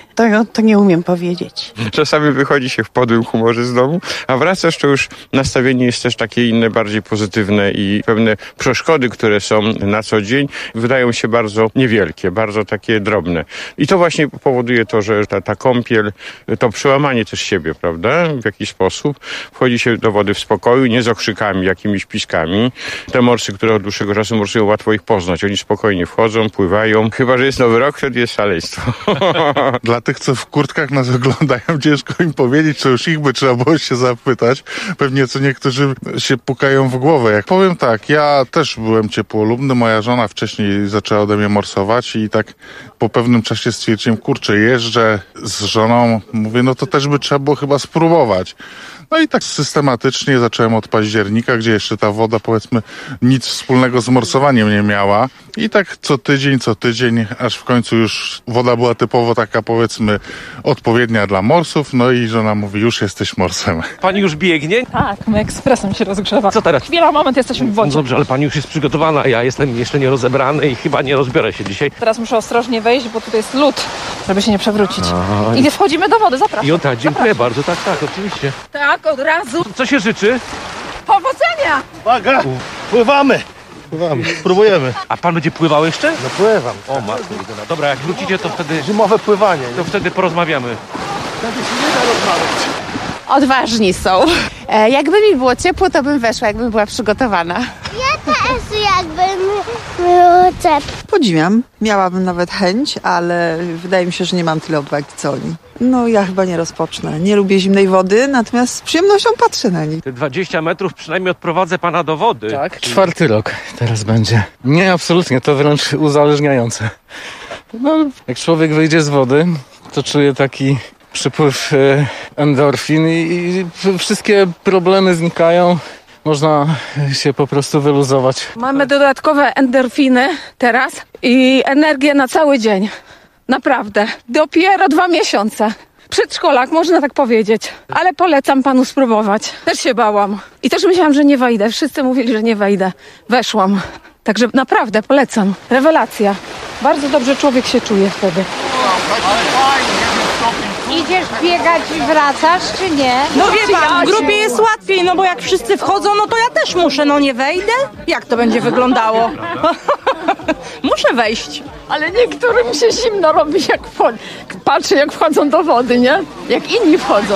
Speaker 8: to nie umiem powiedzieć.
Speaker 1: Czasami wychodzi się w podłym humorze z domu, a wracasz, to już nastawienie jest też takie inne, bardziej pozytywne i pewne przeszkody, które są na co dzień, wydają się bardzo niewielkie, bardzo takie drobne. I to właśnie powoduje to, że ta kąpiel, to przełamanie też siebie, prawda? W jakiś sposób. Wchodzi się do wody w spokoju, nie z okrzykami, jakimiś piskami. Te morsy, które od dłuższego czasu morsują, łatwo ich poznać. Oni spokojnie wchodzą, pływają. Chyba że jest Nowy Rok, wtedy jest szaleństwo.
Speaker 3: Dla tych, co w kurtkach nas oglądają, ciężko im powiedzieć, co już ich by trzeba było się zapytać. Pewnie co niektórzy się pukają w głowę. Jak powiem tak, ja też byłem ciepłolubny, moja żona wcześniej zaczęła ode mnie morsować i tak po pewnym czasie stwierdziłem, kurczę, jeżdżę z żoną, mówię, no to też by trzeba było chyba spróbować. No i tak systematycznie zacząłem od października, gdzie jeszcze ta woda, powiedzmy, nic wspólnego z morsowaniem nie miała. I tak co tydzień, aż w końcu już woda była typowo taka, powiedzmy, odpowiednia dla morsów. No i żona mówi, już jesteś morsem.
Speaker 24: Pani już biegnie?
Speaker 9: Tak, my ekspresem się rozgrzewa.
Speaker 24: Co teraz?
Speaker 9: Chwila, moment, jesteśmy w wodzie.
Speaker 24: No dobrze, ale pani już jest przygotowana, ja jestem jeszcze nie rozebrany i chyba nie rozbiorę się dzisiaj.
Speaker 9: Teraz muszę ostrożnie wejść, bo tutaj jest lód, żeby się nie przewrócić.
Speaker 24: Aha.
Speaker 9: I wchodzimy do wody, zapraszam.
Speaker 24: Tak, dziękuję bardzo, tak, oczywiście.
Speaker 9: Tak, od razu.
Speaker 24: Co się życzy?
Speaker 9: Powodzenia!
Speaker 10: Uwaga, pływamy, spróbujemy.
Speaker 24: A pan będzie pływał jeszcze?
Speaker 10: No pływam.
Speaker 24: O matko, dobra, jak wrócicie, to wtedy...
Speaker 10: Zimowe pływanie.
Speaker 24: To wtedy porozmawiamy.
Speaker 10: Wtedy się nie da rozmawiać.
Speaker 11: Odważni są. Jakby mi było ciepło, to bym weszła, jakbym była przygotowana.
Speaker 26: Ja też jakbym było ciepło.
Speaker 12: Podziwiam. Miałabym nawet chęć, ale wydaje mi się, że nie mam tyle odwagi co oni. No ja chyba nie rozpocznę. Nie lubię zimnej wody, natomiast z przyjemnością patrzę na nich.
Speaker 24: Te 20 metrów przynajmniej odprowadzę pana do wody.
Speaker 10: Tak, 4. rok teraz będzie. Nie, absolutnie, to wręcz uzależniające. No, jak człowiek wyjdzie z wody, to czuje taki przypływ endorfin i wszystkie problemy znikają. Można się po prostu wyluzować.
Speaker 9: Mamy dodatkowe endorfiny teraz i energię na cały dzień. Naprawdę. Dopiero 2 miesiące. Przedszkolak, można tak powiedzieć. Ale polecam panu spróbować. Też się bałam. I też myślałam, że nie wejdę. Wszyscy mówili, że nie wejdę. Weszłam. Także naprawdę polecam. Rewelacja. Bardzo dobrze człowiek się czuje wtedy.
Speaker 23: Idziesz biegać i wracasz, czy nie?
Speaker 4: No wie pan, w grupie jest łatwiej, no bo jak wszyscy wchodzą, no to ja też muszę, no nie wejdę? Jak to będzie wyglądało? Muszę wejść.
Speaker 5: Ale niektórym się zimno robi, jak patrzę, jak wchodzą do wody, nie? Jak inni wchodzą.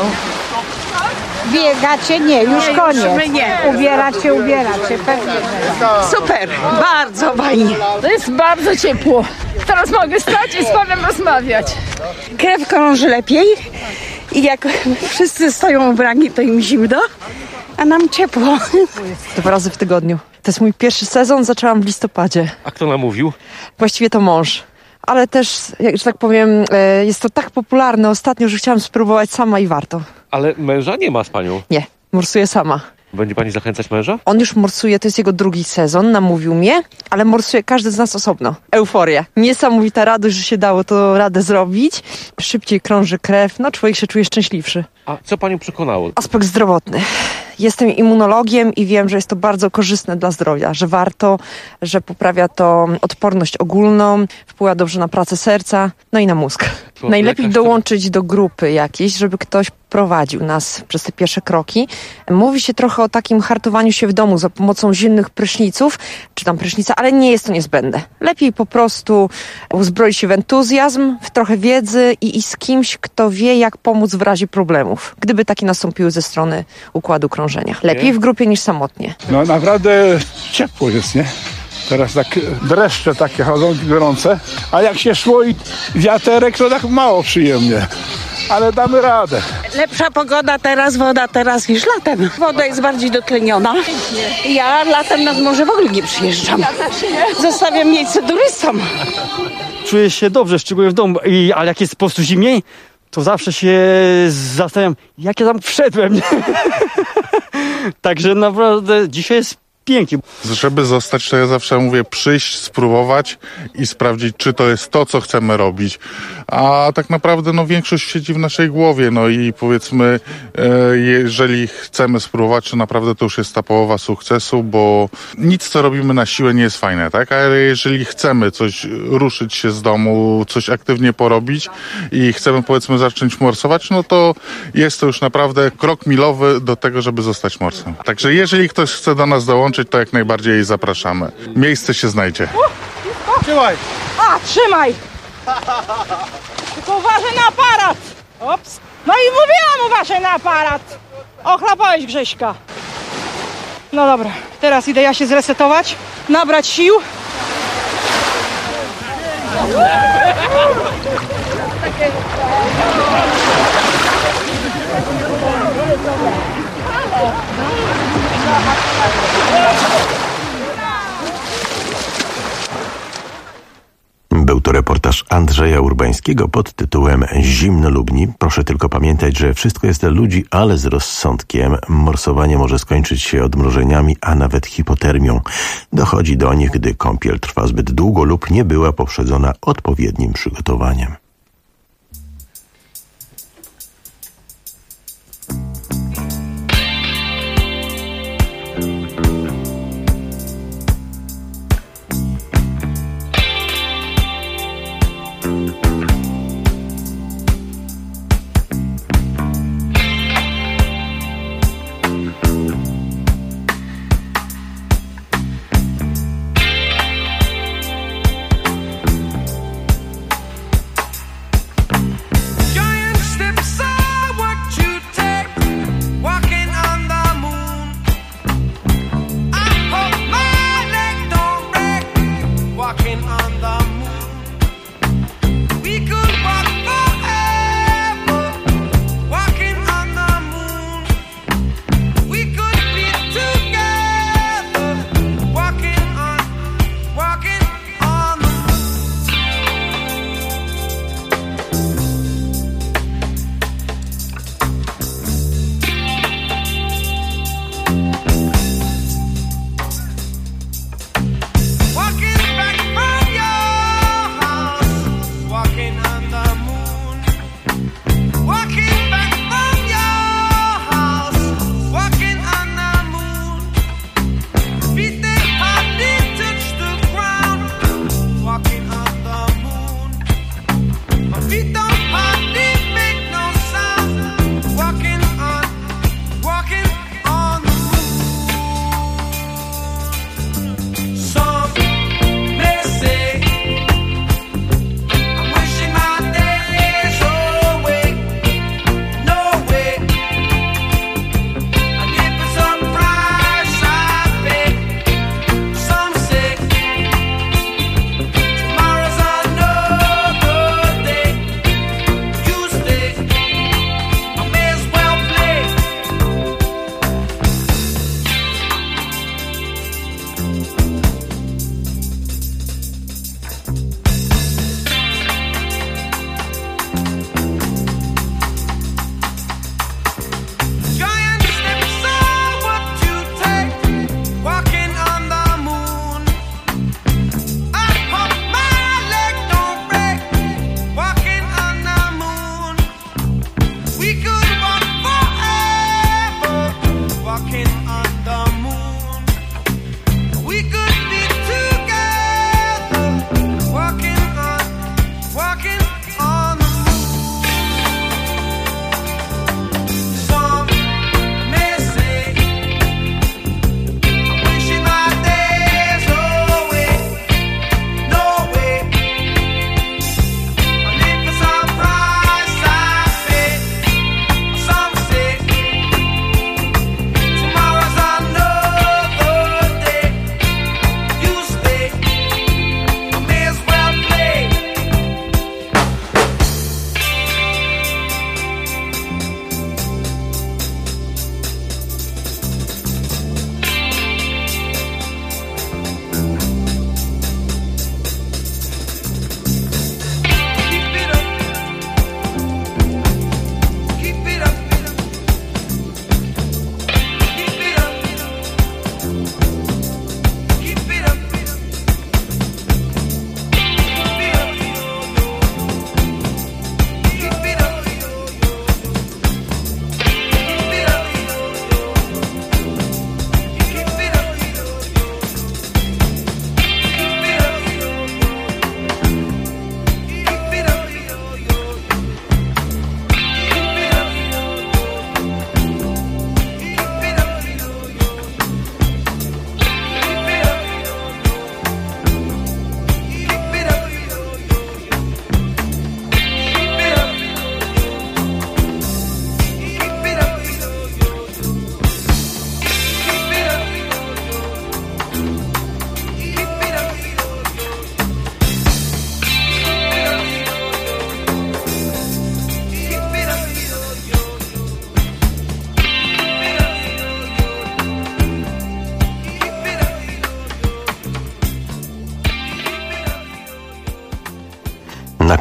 Speaker 23: Biegacie? Nie, już koniec.
Speaker 11: My nie.
Speaker 23: Ubieracie, pewnie.
Speaker 11: Super, bardzo fajnie.
Speaker 5: To jest bardzo ciepło. Teraz mogę stać i z panem rozmawiać.
Speaker 8: Krew krąży lepiej i jak wszyscy stoją ubrani, to im zimno, a nam ciepło.
Speaker 12: 2 razy w tygodniu. To jest mój pierwszy sezon, zaczęłam w listopadzie.
Speaker 24: A kto namówił?
Speaker 12: Właściwie to mąż. Ale też, że tak powiem, jest to tak popularne ostatnio, że chciałam spróbować sama i warto.
Speaker 24: Ale męża nie ma z panią.
Speaker 12: Nie, morsuję sama.
Speaker 24: Będzie pani zachęcać męża?
Speaker 12: On już morsuje, to jest jego 2. sezon, namówił mnie, ale morsuje każdy z nas osobno. Euforia. Niesamowita radość, że się dało to radę zrobić. Szybciej krąży krew, no człowiek się czuje szczęśliwszy.
Speaker 24: A co panią przekonało?
Speaker 12: Aspekt zdrowotny. Jestem immunologiem i wiem, że jest to bardzo korzystne dla zdrowia, że warto, że poprawia to odporność ogólną, wpływa dobrze na pracę serca, no i na mózg. Najlepiej dołączyć do grupy jakiejś, żeby ktoś prowadził nas przez te pierwsze kroki. Mówi się trochę o takim hartowaniu się w domu za pomocą zimnych pryszniców, czy tam prysznica, ale nie jest to niezbędne. Lepiej po prostu uzbroić się w entuzjazm, w trochę wiedzy i z kimś, kto wie, jak pomóc w razie problemów, gdyby takie nastąpiły ze strony układu krążenia. Lepiej w grupie niż samotnie.
Speaker 13: No naprawdę ciepło jest, nie? Teraz tak dreszcze takie chodzą gorące, a jak się szło i wiaterek, to tak mało przyjemnie. Ale damy radę.
Speaker 8: Lepsza pogoda teraz, woda teraz niż latem. Woda jest bardziej dotleniona. Ja latem nad morze w ogóle nie przyjeżdżam.
Speaker 5: Ja też nie.
Speaker 8: Zostawiam miejsce turystom.
Speaker 7: Czuję się dobrze, szczególnie w domu, ale jak jest po prostu zimniej, to zawsze się zastanawiam, jak ja tam wszedłem. Także naprawdę dzisiaj jest pięknie.
Speaker 3: Żeby zostać, to ja zawsze mówię, przyjść, spróbować i sprawdzić, czy to jest to, co chcemy robić. A tak naprawdę większość siedzi w naszej głowie, i powiedzmy, jeżeli chcemy spróbować, to naprawdę to już jest ta połowa sukcesu, bo nic, co robimy na siłę, nie jest fajne, tak? Ale jeżeli chcemy coś ruszyć się z domu, coś aktywnie porobić i chcemy, powiedzmy, zacząć morsować, to jest to już naprawdę krok milowy do tego, żeby zostać morsem. Także jeżeli ktoś chce do nas dołączyć, to jak najbardziej zapraszamy. Miejsce się znajdzie.
Speaker 4: Trzymaj! Trzymaj! Tylko uważaj na aparat! Ops! No i mówiłam, uważaj na aparat! Ochlapałeś Grześka. No dobra, teraz idę ja się zresetować, nabrać sił.
Speaker 14: Był to reportaż Andrzeja Urbańskiego pod tytułem Zimno Lubni. Proszę tylko pamiętać, że wszystko jest dla ludzi, ale z rozsądkiem. Morsowanie może skończyć się odmrożeniami, a nawet hipotermią. Dochodzi do nich, gdy kąpiel trwa zbyt długo lub nie była poprzedzona odpowiednim przygotowaniem.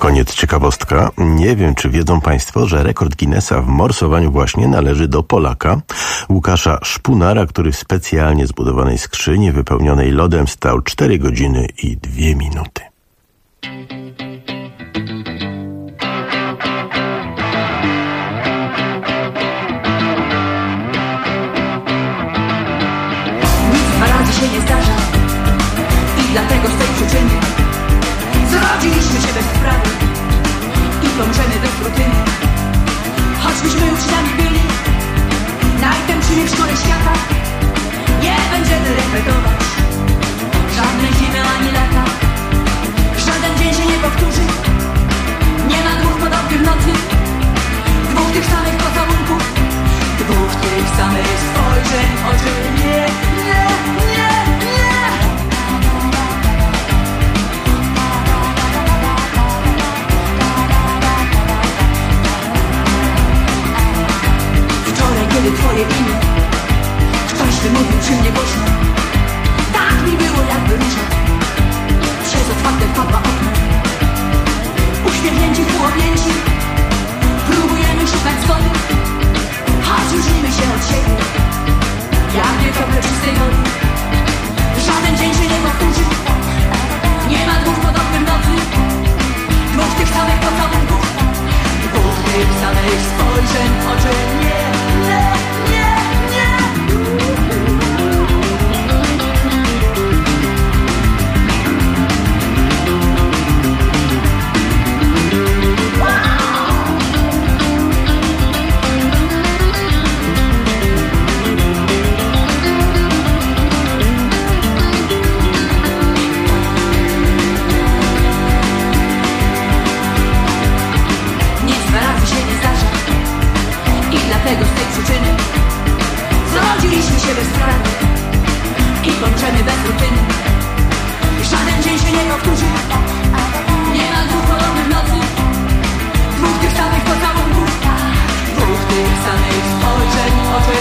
Speaker 14: koniec ciekawostka. Nie wiem, czy wiedzą Państwo, że rekord Guinnessa w morsowaniu właśnie należy do Polaka, Łukasza Szpunara, który w specjalnie zbudowanej skrzyni wypełnionej lodem stał 4 godziny i 2 minuty.
Speaker 15: Się nie zdarza i dlatego z tej przyczyny zrodziliśmy się bez sprawy i dążymy bez rutyny. Choćbyśmy uczniami byli najtępszymi w szkole świata, nie będziemy repetować żadnej zimy ani lata. Żaden dzień się nie powtórzy, nie ma 2 podobnych nocy, 2 tych samych pocałunków, 2 tych samych spojrzeń w oczy. Nie. Kiedy twoje imię ktoś wymówił przy mnie głośno, tak mi było jakby róża przez otwarte wpadła okno. Uśmiechnięci, półobjęci, próbujemy szukać zgody, choć różnimy się od siebie jak dwie krople czystej wody. Żaden dzień się nie powtórzy, nie ma 2 podobnych nocy, 2 tych samych pocałunków, 2 tych samych spojrzeń w oczy. Dlatego z tej przyczyny zrodziliśmy się bez sprawy i kończymy bez rutyny. Żaden dzień się nie powtórzy, nie ma 2 podobnych nocy, 2 tych samych pocałunków, 2 tych samych spojrzeń w oczy.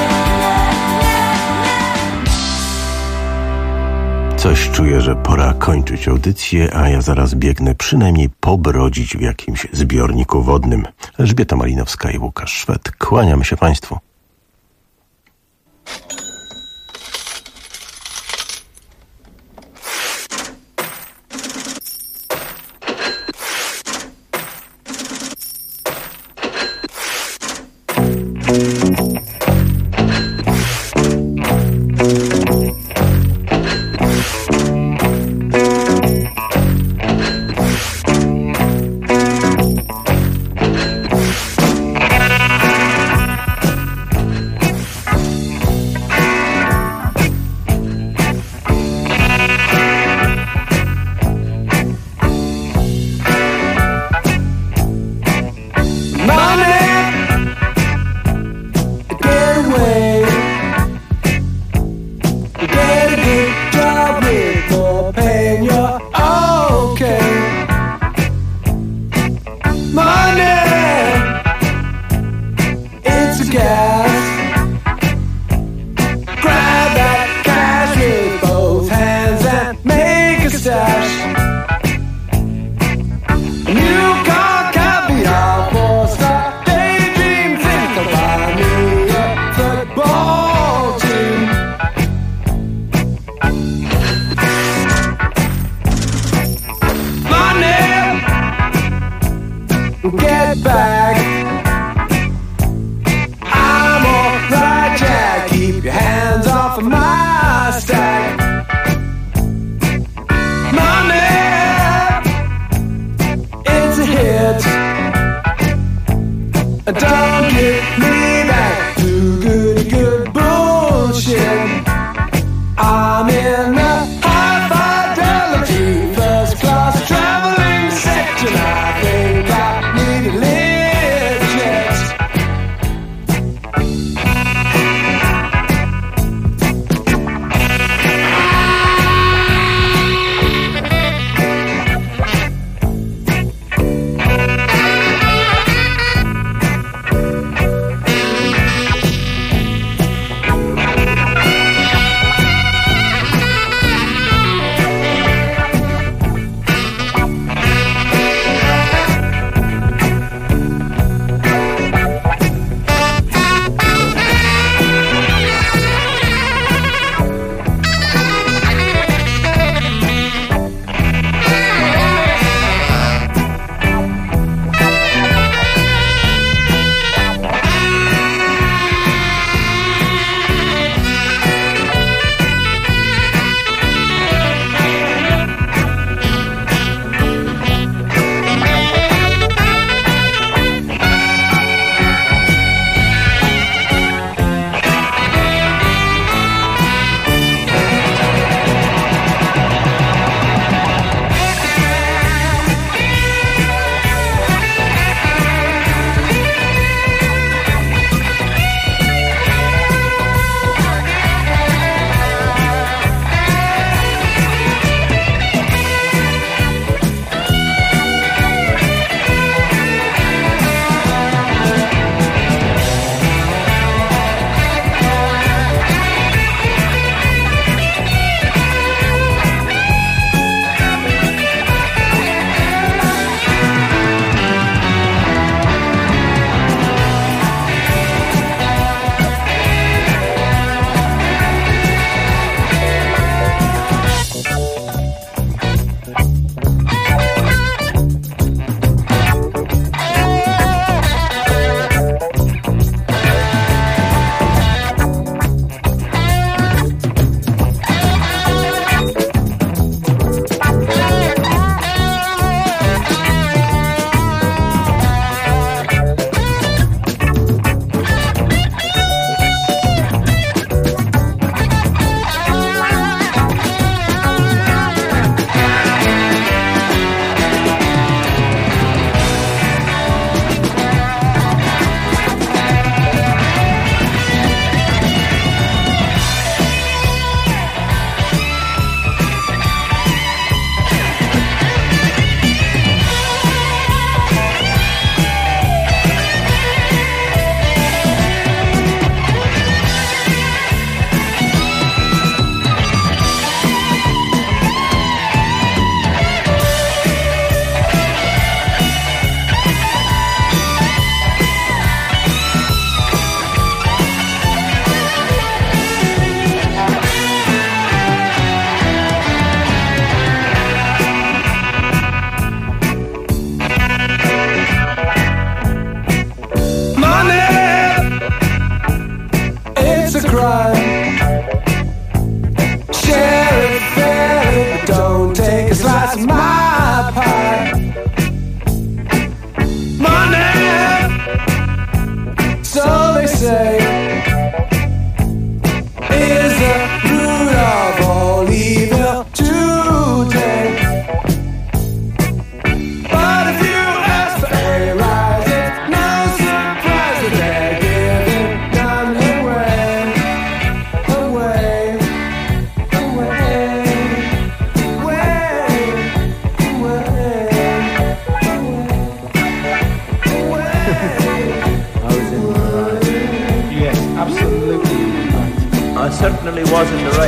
Speaker 14: Coś czuję, że pora kończyć audycję, a ja zaraz biegnę przynajmniej pobrodzić w jakimś zbiorniku wodnym. Elżbieta Malinowska i Łukasz Szwed. Kłaniam się Państwu.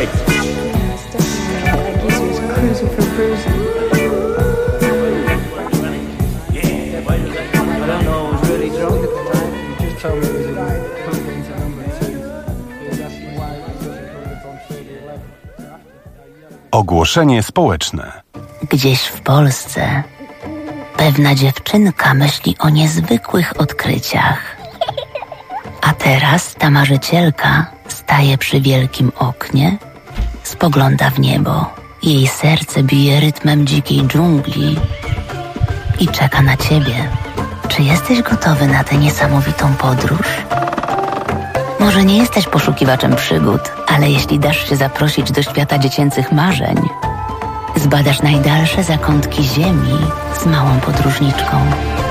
Speaker 16: Hey.
Speaker 18: Ogłoszenie społeczne.
Speaker 20: Gdzieś w Polsce pewna dziewczynka myśli o niezwykłych odkryciach. A teraz ta marzycielka staje przy wielkim oknie, spogląda w niebo. Jej serce bije rytmem dzikiej dżungli i czeka na ciebie. Czy jesteś gotowy na tę niesamowitą podróż? Może nie jesteś poszukiwaczem przygód, ale jeśli dasz się zaprosić do świata dziecięcych marzeń, zbadasz najdalsze zakątki ziemi z małą podróżniczką.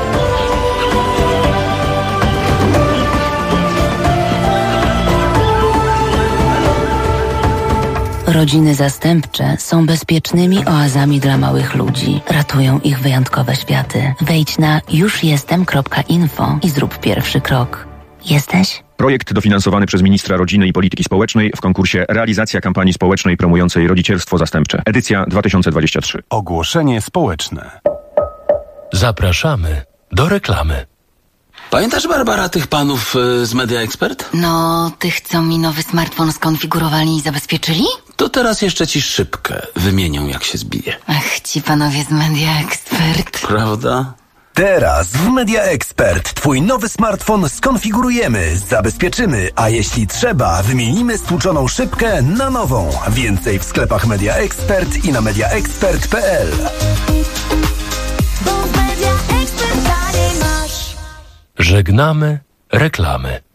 Speaker 20: Rodziny zastępcze są bezpiecznymi oazami dla małych ludzi. Ratują ich wyjątkowe światy. Wejdź na jużjestem.info i zrób pierwszy krok. Jesteś?
Speaker 21: Projekt dofinansowany przez ministra rodziny i polityki społecznej w konkursie Realizacja kampanii społecznej promującej rodzicielstwo zastępcze. Edycja 2023.
Speaker 18: Ogłoszenie społeczne.
Speaker 22: Zapraszamy do reklamy.
Speaker 25: Pamiętasz, Barbara, tych panów z Media Expert?
Speaker 20: No, tych, co mi nowy smartfon skonfigurowali i zabezpieczyli?
Speaker 25: To teraz jeszcze ci szybkę wymienią, jak się zbije.
Speaker 20: Ach, ci panowie z Media Expert.
Speaker 25: Prawda?
Speaker 27: Teraz w Media Expert twój nowy smartfon skonfigurujemy, zabezpieczymy, a jeśli trzeba, wymienimy stłuczoną szybkę na nową. Więcej w sklepach Media Expert i na mediaexpert.pl.
Speaker 22: Żegnamy reklamy.